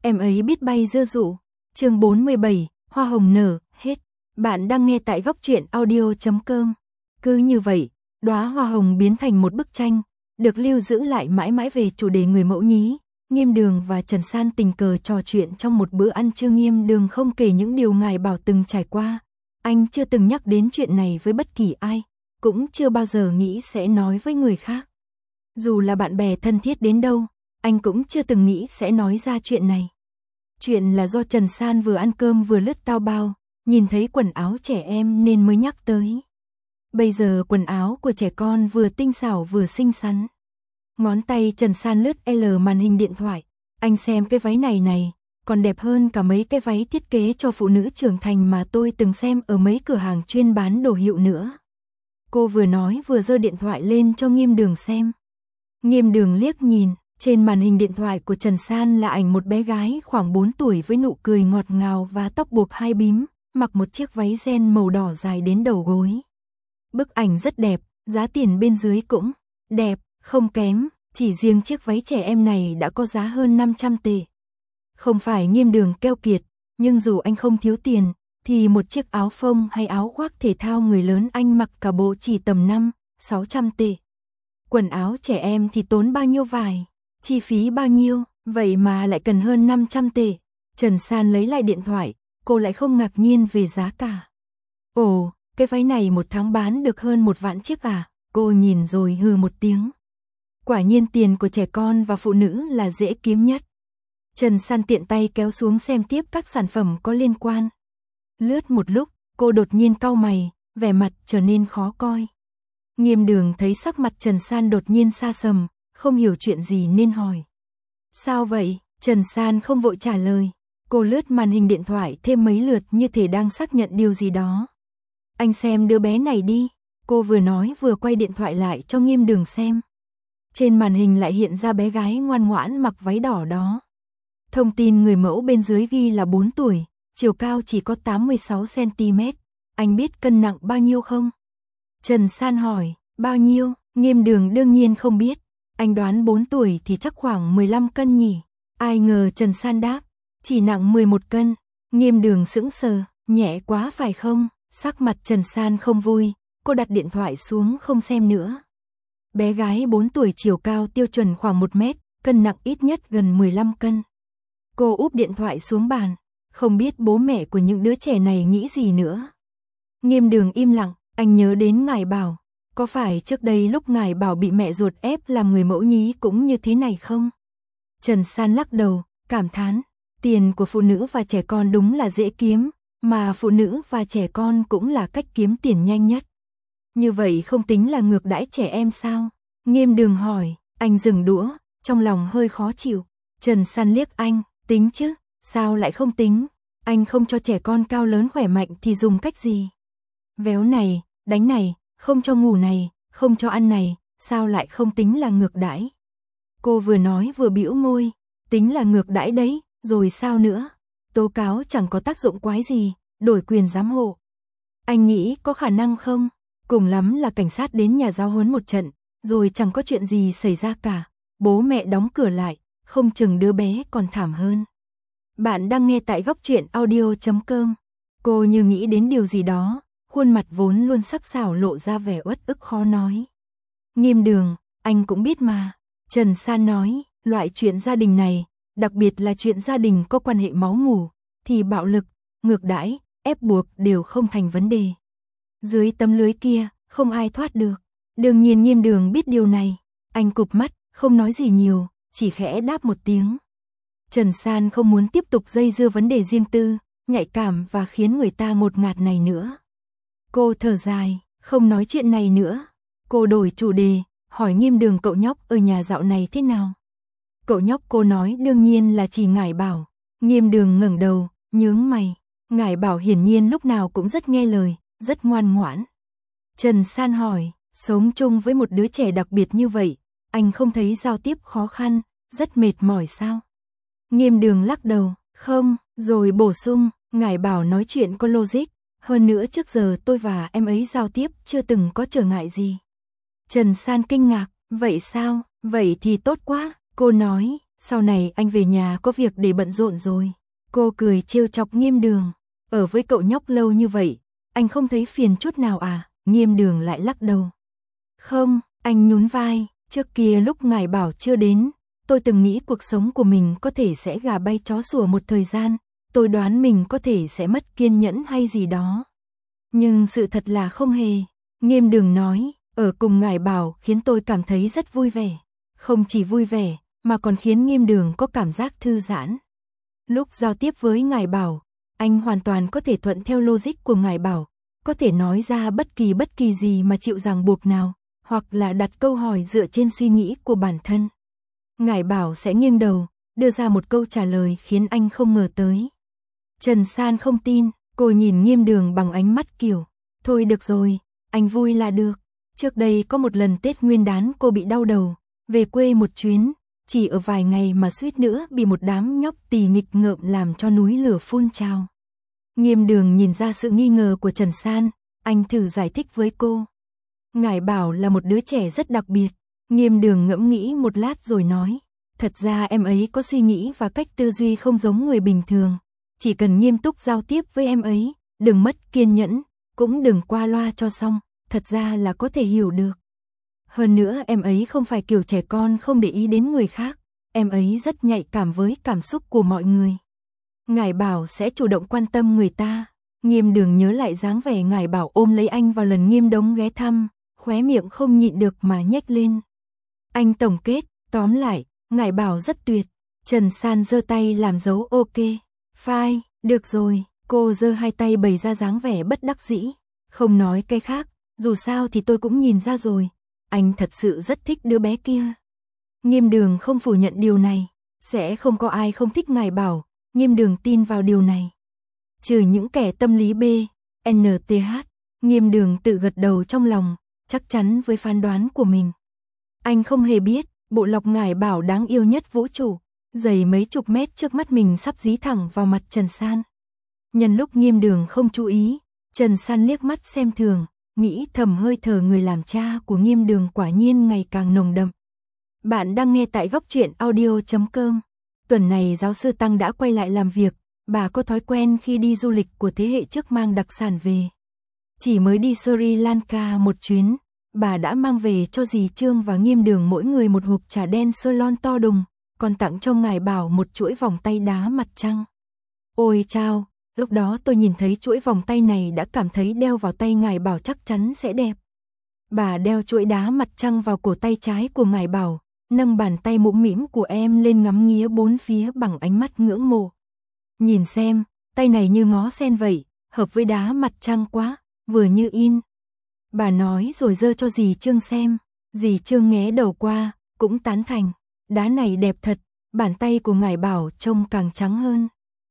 em ấy biết bay dưa dụ. Chương 47, hoa hồng nở, hết. Bạn đang nghe tại góc truyện audio.com. Cứ như vậy, đóa hoa hồng biến thành một bức tranh, được lưu giữ lại mãi mãi về chủ đề người mẫu nhí. Nghiêm Đường và Trần San tình cờ trò chuyện trong một bữa ăn trưa. Nghiêm Đường không kể những điều Ngải Bảo từng trải qua. Anh chưa từng nhắc đến chuyện này với bất kỳ ai, cũng chưa bao giờ nghĩ sẽ nói với người khác. Dù là bạn bè thân thiết đến đâu, anh cũng chưa từng nghĩ sẽ nói ra chuyện này. Chuyện là do Trần San vừa ăn cơm vừa lướt Taobao, nhìn thấy quần áo trẻ em nên mới nhắc tới. Bây giờ quần áo của trẻ con vừa tinh xảo vừa xinh xắn. Ngón tay Trần San lướt L màn hình điện thoại. Anh xem cái váy này, còn đẹp hơn cả mấy cái váy thiết kế cho phụ nữ trưởng thành mà tôi từng xem ở mấy cửa hàng chuyên bán đồ hiệu nữa. Cô vừa nói vừa giơ điện thoại lên cho Nghiêm Đường xem. Nghiêm Đường liếc nhìn, trên màn hình điện thoại của Trần San là ảnh một bé gái khoảng 4 tuổi với nụ cười ngọt ngào và tóc buộc hai bím, mặc một chiếc váy ren màu đỏ dài đến đầu gối. Bức ảnh rất đẹp, giá tiền bên dưới cũng đẹp, không kém, chỉ riêng chiếc váy trẻ em này đã có giá hơn 500 tệ. Không phải Nghiêm Đường keo kiệt, nhưng dù anh không thiếu tiền, thì một chiếc áo phông hay áo khoác thể thao người lớn anh mặc cả bộ chỉ tầm 500-600 tệ. Quần áo trẻ em thì tốn bao nhiêu vải, chi phí bao nhiêu, vậy mà lại cần hơn 500 tệ. Trần San lấy lại điện thoại, cô lại không ngạc nhiên về giá cả. Ồ, cái váy này một tháng bán được hơn 1 vạn chiếc à? Cô nhìn rồi hừ một tiếng. Quả nhiên tiền của trẻ con và phụ nữ là dễ kiếm nhất. Trần San tiện tay kéo xuống xem tiếp các sản phẩm có liên quan. Lướt một lúc, cô đột nhiên cau mày, vẻ mặt trở nên khó coi. Nghiêm Đường thấy sắc mặt Trần San đột nhiên xa sầm, không hiểu chuyện gì nên hỏi. Sao vậy? Trần San không vội trả lời. Cô lướt màn hình điện thoại thêm mấy lượt như thể đang xác nhận điều gì đó. Anh xem đứa bé này đi. Cô vừa nói vừa quay điện thoại lại cho Nghiêm Đường xem. Trên màn hình lại hiện ra bé gái ngoan ngoãn mặc váy đỏ đó. Thông tin người mẫu bên dưới ghi là 4 tuổi, chiều cao chỉ có 86 cm. Anh biết cân nặng bao nhiêu không? Trần San hỏi, bao nhiêu? Nghiêm Đường đương nhiên không biết. Anh đoán 4 tuổi thì chắc khoảng 15 cân nhỉ. Ai ngờ Trần San đáp, chỉ nặng 11 cân. Nghiêm Đường sững sờ, nhẹ quá phải không? Sắc mặt Trần San không vui, cô đặt điện thoại xuống không xem nữa. Bé gái 4 tuổi chiều cao tiêu chuẩn khoảng 1 mét, cân nặng ít nhất gần 15 cân. Cô úp điện thoại xuống bàn, không biết bố mẹ của những đứa trẻ này nghĩ gì nữa. Nghiêm Đường im lặng, anh nhớ đến Ngải Bảo. Có phải trước đây lúc Ngải Bảo bị mẹ ruột ép làm người mẫu nhí cũng như thế này không? Trần San lắc đầu, cảm thán, tiền của phụ nữ và trẻ con đúng là dễ kiếm, mà phụ nữ và trẻ con cũng là cách kiếm tiền nhanh nhất. Như vậy không tính là ngược đãi trẻ em sao? Nghiêm Đường hỏi, anh dừng đũa, trong lòng hơi khó chịu. Trần San liếc anh, tính chứ, sao lại không tính? Anh không cho trẻ con cao lớn khỏe mạnh thì dùng cách gì? Véo này, đánh này, không cho ngủ này, không cho ăn này, sao lại không tính là ngược đãi? Cô vừa nói vừa bĩu môi, tính là ngược đãi đấy, rồi sao nữa? Tố cáo chẳng có tác dụng quái gì, đổi quyền giám hộ. Anh nghĩ có khả năng không? Cùng lắm là cảnh sát đến nhà giáo huấn một trận, rồi chẳng có chuyện gì xảy ra cả. Bố mẹ đóng cửa lại, không chừng đứa bé còn thảm hơn. Bạn đang nghe tại góc truyện audio.com. Cô như nghĩ đến điều gì đó, khuôn mặt vốn luôn sắc sảo lộ ra vẻ uất ức khó nói. Nghiêm Đường, anh cũng biết mà. Trần San nói, loại chuyện gia đình này, đặc biệt là chuyện gia đình có quan hệ máu mủ, thì bạo lực, ngược đãi, ép buộc đều không thành vấn đề. Dưới tấm lưới kia, không ai thoát được. Đương nhiên Nghiêm Đường biết điều này. Anh cụp mắt, không nói gì nhiều, chỉ khẽ đáp một tiếng. Trần San không muốn tiếp tục dây dưa vấn đề riêng tư, nhạy cảm và khiến người ta ngột ngạt này nữa. Cô thở dài, không nói chuyện này nữa. Cô đổi chủ đề, hỏi Nghiêm Đường cậu nhóc ở nhà dạo này thế nào? Cậu nhóc cô nói đương nhiên là chỉ Ngải Bảo. Nghiêm Đường ngẩng đầu, nhướng mày. Ngải Bảo hiển nhiên lúc nào cũng rất nghe lời, rất ngoan ngoãn. Trần San hỏi, sống chung với một đứa trẻ đặc biệt như vậy, anh không thấy giao tiếp khó khăn, rất mệt mỏi sao? Nghiêm Đường lắc đầu, không, rồi bổ sung, Ngải Bảo nói chuyện có logic, hơn nữa trước giờ tôi và em ấy giao tiếp chưa từng có trở ngại gì. Trần San kinh ngạc, vậy sao, vậy thì tốt quá, cô nói, Sau này anh về nhà có việc để bận rộn rồi. Cô cười trêu chọc Nghiêm Đường. Ở với cậu nhóc lâu như vậy, anh không thấy phiền chút nào à? Nghiêm Đường lại lắc đầu. Không, anh nhún vai, trước kia lúc ngài bảo chưa đến, tôi từng nghĩ cuộc sống của mình có thể sẽ gà bay chó sủa một thời gian, tôi đoán mình có thể sẽ mất kiên nhẫn hay gì đó. Nhưng sự thật là không hề. Nghiêm Đường nói, ở cùng ngài bảo khiến tôi cảm thấy rất vui vẻ. Không chỉ vui vẻ, mà còn khiến Nghiêm Đường có cảm giác thư giãn. Lúc giao tiếp với ngài bảo, anh hoàn toàn có thể thuận theo logic của ngài bảo, có thể nói ra bất kỳ gì mà chịu ràng buộc nào, hoặc là đặt câu hỏi dựa trên suy nghĩ của bản thân. Ngài bảo sẽ nghiêng đầu, đưa ra một câu trả lời khiến anh không ngờ tới. Trần San không tin, cô nhìn Nghiêm Đường bằng ánh mắt kiểu, thôi được rồi, anh vui là được. Trước đây có một lần Tết Nguyên đán cô bị đau đầu, về quê một chuyến, chỉ ở vài ngày mà suýt nữa bị một đám nhóc tỳ nghịch ngợm làm cho núi lửa phun trào. Nghiêm Đường nhìn ra sự nghi ngờ của Trần San, anh thử giải thích với cô. Ngài bảo là một đứa trẻ rất đặc biệt. Nghiêm Đường ngẫm nghĩ một lát rồi nói, thật ra em ấy có suy nghĩ và cách tư duy không giống người bình thường. Chỉ cần nghiêm túc giao tiếp với em ấy, đừng mất kiên nhẫn, cũng đừng qua loa cho xong, thật ra là có thể hiểu được. Hơn nữa em ấy không phải kiểu trẻ con không để ý đến người khác, em ấy rất nhạy cảm với cảm xúc của mọi người. Ngài bảo sẽ chủ động quan tâm người ta. Nghiêm Đường nhớ lại dáng vẻ ngài bảo ôm lấy anh vào lần Nghiêm Đống ghé thăm, khóe miệng không nhịn được mà nhếch lên. Anh tổng kết, tóm lại, ngài bảo rất tuyệt. Trần San giơ tay làm dấu ok. Fine, được rồi, cô giơ hai tay bày ra dáng vẻ bất đắc dĩ. Không nói cái khác, dù sao thì tôi cũng nhìn ra rồi. Anh thật sự rất thích đứa bé kia. Nghiêm Đường không phủ nhận điều này. Sẽ không có ai không thích ngài bảo. Nghiêm Đường tin vào điều này. Trừ những kẻ tâm lý B, NTH. Nghiêm Đường tự gật đầu trong lòng, chắc chắn với phán đoán của mình. Anh không hề biết, bộ lọc ngải bảo đáng yêu nhất vũ trụ, dày mấy chục mét trước mắt mình sắp dí thẳng vào mặt Trần San. Nhân lúc Nghiêm Đường không chú ý, Trần San liếc mắt xem thường, nghĩ thầm hơi thở người làm cha của Nghiêm Đường quả nhiên ngày càng nồng đậm. Bạn đang nghe tại góc truyện audio.com. Tuần này giáo sư Tăng đã quay lại làm việc, bà có thói quen khi đi du lịch của thế hệ trước mang đặc sản về. Chỉ mới đi Sri Lanka một chuyến, bà đã mang về cho dì Trương và Nghiêm Đường mỗi người một hộp trà đen Ceylon to đùng, còn tặng cho ngài bảo một chuỗi vòng tay đá mặt trăng. Ôi chao, lúc đó tôi nhìn thấy chuỗi vòng tay này đã cảm thấy đeo vào tay ngài bảo chắc chắn sẽ đẹp. Bà đeo chuỗi đá mặt trăng vào cổ tay trái của ngài bảo, nâng bàn tay mũm mĩm của em lên ngắm nghía bốn phía bằng ánh mắt ngưỡng mộ. Nhìn xem, tay này như ngó sen vậy, hợp với đá mặt trăng quá, vừa như in. Bà nói rồi giơ cho dì Trương xem, dì Trương nghé đầu qua, cũng tán thành, đá này đẹp thật, bàn tay của ngài bảo trông càng trắng hơn.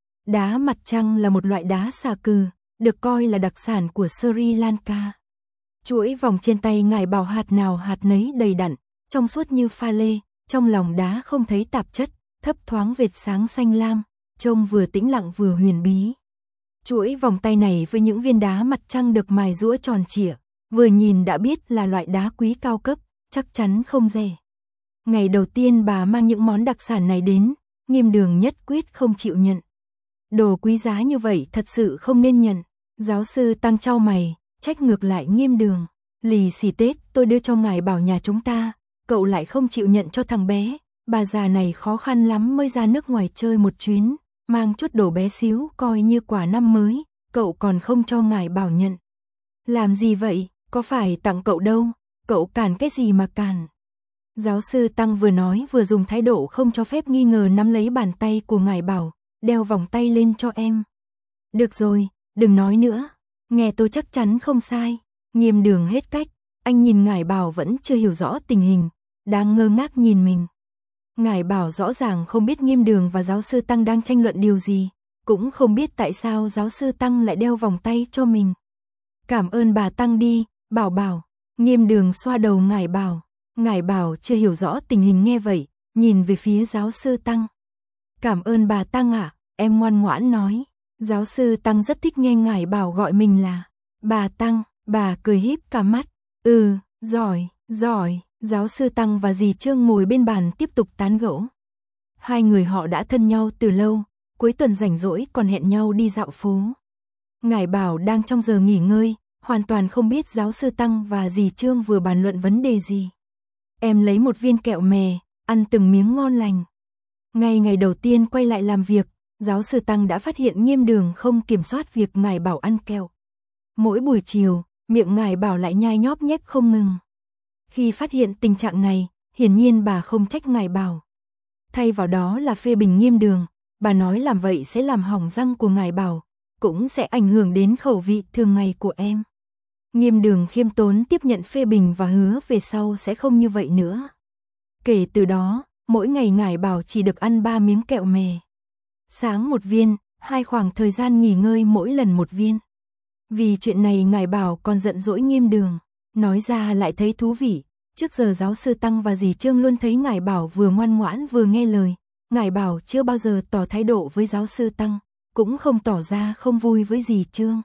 Đá mặt trăng là một loại đá xà cừ, được coi là đặc sản của Sri Lanka. Chuỗi vòng trên tay ngài bảo hạt nào hạt nấy đầy đặn, trong suốt như pha lê, trong lòng đá không thấy tạp chất, thấp thoáng vệt sáng xanh lam, trông vừa tĩnh lặng vừa huyền bí. Chuỗi vòng tay này với những viên đá mặt trăng được mài giũa tròn trịa, vừa nhìn đã biết là loại đá quý cao cấp, chắc chắn không rẻ. Ngày đầu tiên bà mang những món đặc sản này đến, Nghiêm Đường nhất quyết không chịu nhận. Đồ quý giá như vậy thật sự không nên nhận. Giáo sư Tăng chau mày, trách ngược lại Nghiêm Đường. Lì xì Tết tôi đưa cho ngài bảo nhà chúng ta, cậu lại không chịu nhận cho thằng bé. Bà già này khó khăn lắm mới ra nước ngoài chơi một chuyến, mang chút đồ bé xíu coi như quà năm mới, cậu còn không cho ngài bảo nhận. Làm gì vậy, có phải tặng cậu đâu, cậu cản cái gì mà cản. Giáo sư Tăng vừa nói vừa dùng thái độ không cho phép nghi ngờ nắm lấy bàn tay của ngài bảo, đeo vòng tay lên cho em. Được rồi, đừng nói nữa, nghe tôi chắc chắn không sai. Nghiêm Đường hết cách, anh nhìn ngài bảo vẫn chưa hiểu rõ tình hình, đang ngơ ngác nhìn mình. Ngài bảo rõ ràng không biết Nghiêm Đường và giáo sư Tăng đang tranh luận điều gì, cũng không biết tại sao giáo sư Tăng lại đeo vòng tay cho mình. Cảm ơn bà Tăng đi, bảo bảo. Nghiêm Đường xoa đầu ngài bảo chưa hiểu rõ tình hình nghe vậy, nhìn về phía giáo sư Tăng. Cảm ơn bà Tăng ạ, em ngoan ngoãn nói. Giáo sư Tăng rất thích nghe ngài bảo gọi mình là bà Tăng, bà cười híp cả mắt. Giỏi, giỏi. Giáo sư Tăng và dì Trương ngồi bên bàn tiếp tục tán gẫu. Hai người họ đã thân nhau từ lâu, cuối tuần rảnh rỗi còn hẹn nhau đi dạo phố. Ngải Bảo đang trong giờ nghỉ ngơi, hoàn toàn không biết giáo sư Tăng và dì Trương vừa bàn luận vấn đề gì. Em lấy một viên kẹo mè, ăn từng miếng ngon lành. Ngay ngày đầu tiên quay lại làm việc, giáo sư Tăng đã phát hiện Nghiêm Đường không kiểm soát việc Ngải Bảo ăn kẹo. Mỗi buổi chiều, miệng Ngải Bảo lại nhai nhóp nhép không ngừng. Khi phát hiện tình trạng này, hiển nhiên bà không trách Ngải Bảo. Thay vào đó là phê bình Nghiêm Đường, bà nói làm vậy sẽ làm hỏng răng của Ngải Bảo, cũng sẽ ảnh hưởng đến khẩu vị thường ngày của em. Nghiêm Đường khiêm tốn tiếp nhận phê bình và hứa về sau sẽ không như vậy nữa. Kể từ đó, mỗi ngày Ngải Bảo chỉ được ăn 3 miếng kẹo mè. Sáng một viên, hai khoảng thời gian nghỉ ngơi mỗi lần một viên. Vì chuyện này Ngải Bảo còn giận dỗi Nghiêm Đường, nói ra lại thấy thú vị. Trước giờ giáo sư Tăng và dì Trương luôn thấy Ngải Bảo vừa ngoan ngoãn vừa nghe lời. Ngải Bảo chưa bao giờ tỏ thái độ với giáo sư Tăng, cũng không tỏ ra không vui với dì Trương.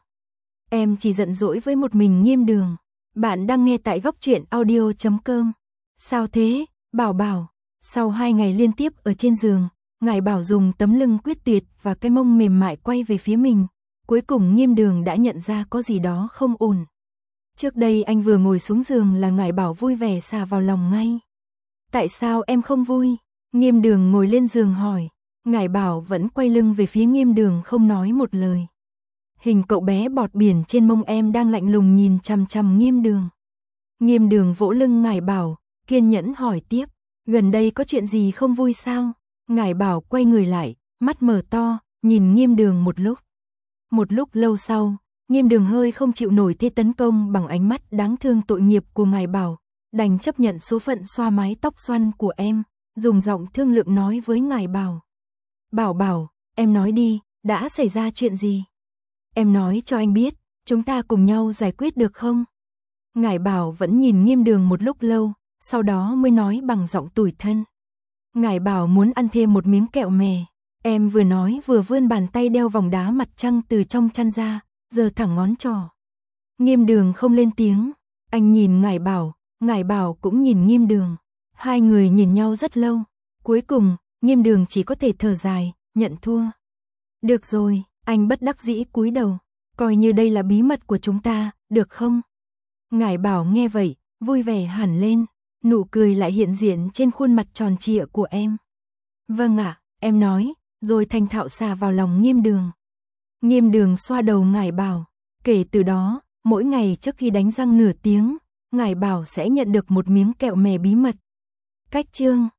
Em chỉ giận dỗi với một mình Nghiêm Đường. Bạn đang nghe tại góc truyện audio.com. Sao thế, Bảo Bảo? Sau 2 ngày liên tiếp ở trên giường, Ngải Bảo dùng tấm lưng quyết tuyệt và cái mông mềm mại quay về phía mình. Cuối cùng Nghiêm Đường đã nhận ra có gì đó không ổn. Trước đây anh vừa ngồi xuống giường là Ngải Bảo vui vẻ xà vào lòng ngay. Tại sao em không vui? Nghiêm Đường ngồi lên giường hỏi. Ngải Bảo vẫn quay lưng về phía Nghiêm Đường không nói một lời. Hình cậu bé bọt biển trên mông em đang lạnh lùng nhìn chằm chằm Nghiêm Đường. Nghiêm Đường vỗ lưng Ngải Bảo, kiên nhẫn hỏi tiếp. Gần đây có chuyện gì không vui sao? Ngải Bảo quay người lại, mắt mở to, nhìn Nghiêm Đường một lúc. Một lúc lâu sau, Nghiêm Đường hơi không chịu nổi thế tấn công bằng ánh mắt đáng thương tội nghiệp của Ngải Bảo, đành chấp nhận số phận xoa mái tóc xoăn của em, dùng giọng thương lượng nói với Ngải Bảo. Bảo Bảo, em nói đi, đã xảy ra chuyện gì? Em nói cho anh biết, chúng ta cùng nhau giải quyết được không? Ngải Bảo vẫn nhìn Nghiêm Đường một lúc lâu, sau đó mới nói bằng giọng tủi thân. Ngải Bảo muốn ăn thêm một miếng kẹo mè. Em vừa nói vừa vươn bàn tay đeo vòng đá mặt trăng từ trong chăn ra, giơ thẳng ngón trỏ. Nghiêm Đường không lên tiếng, anh nhìn Ngải Bảo cũng nhìn Nghiêm Đường. Hai người nhìn nhau rất lâu, cuối cùng, Nghiêm Đường chỉ có thể thở dài, nhận thua. Được rồi, anh bất đắc dĩ cúi đầu, coi như đây là bí mật của chúng ta, được không? Ngải Bảo nghe vậy, vui vẻ hẳn lên, nụ cười lại hiện diện trên khuôn mặt tròn trịa của em. Vâng ạ, em nói, rồi thành thạo xà vào lòng Nghiêm Đường. Nghiêm Đường xoa đầu Ngải Bảo, kể từ đó, mỗi ngày trước khi đánh răng nửa tiếng, Ngải Bảo sẽ nhận được một miếng kẹo mè bí mật. Cách chương